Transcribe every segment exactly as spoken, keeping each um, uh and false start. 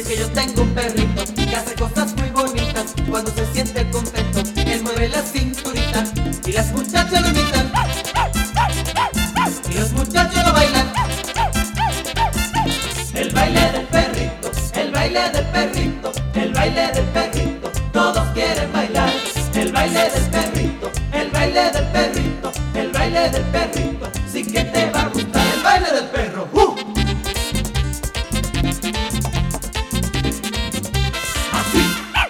que yo tengo un perrito que hace cosas muy bonitas. Cuando se siente contento, él mueve la cinturita y las muchachas lo imitan, y los muchachos lo bailan. El baile del perrito, el baile del perrito, el baile del perrito, todos quieren bailar. El baile del perrito, el baile del perrito, el baile del perrito, sí que te va a gustar el baile del perro. ¡Uh! Así.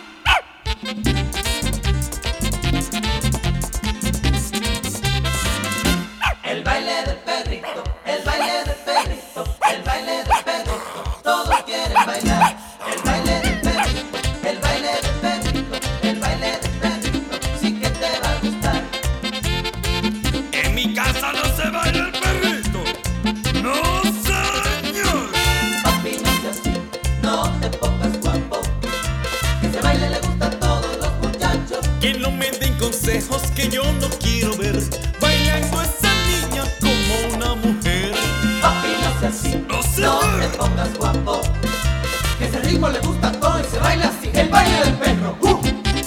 El baile del perrito, el baile del perrito, el baile del perrito, todos quieren bailar. El baile del perrito, el baile del perrito, el baile del perrito, sí que te va a gustar. En mi casa no se baila el perrito. No, señor. Papi, no seas así, no te pongas guapo, que ese baile le gusta a todos los muchachos. Que no me den consejos que yo no quiero ver bailando esa niña como una mujer. Papi, no seas así, No, no señor. te pongas guapo, que ese ritmo le gusta a todos y se baila así. El baile del perro. ¡Uh!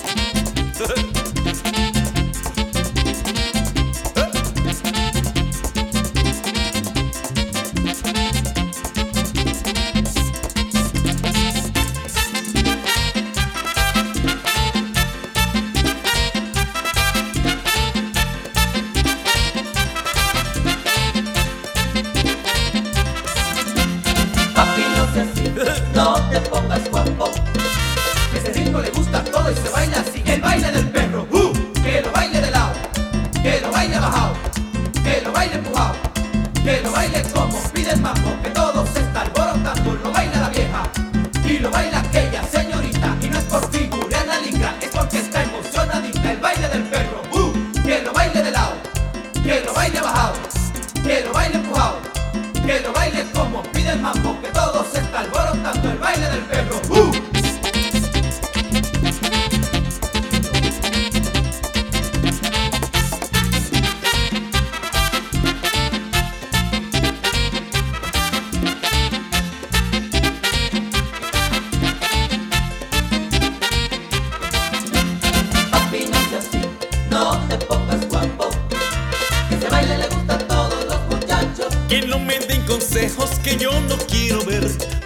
Papi, no seas así, no te pongas guapo, que ese ritmo le gusta a todo y se baila así. El baile del perro. ¡Uh! Que lo baile de lado, que lo baile bajado, que lo baile empujado, que lo baile como pide el mambo, que todo se está alborotando. Lo baila la vieja y lo baila aquella señorita, y no es por figurar la liga, es porque está emocionadita. El baile del perro. ¡Uh! Que lo baile de lado, que lo baile bajado, que lo baile empujado, que lo baile como pide el mambo, que todo se está alborotando. El baile del perro. ¡Uh! Papi, no seas así, no te pongas guapo, que ese baile le gusta a todos los muchachos. Que no me den consejos que yo no quiero ver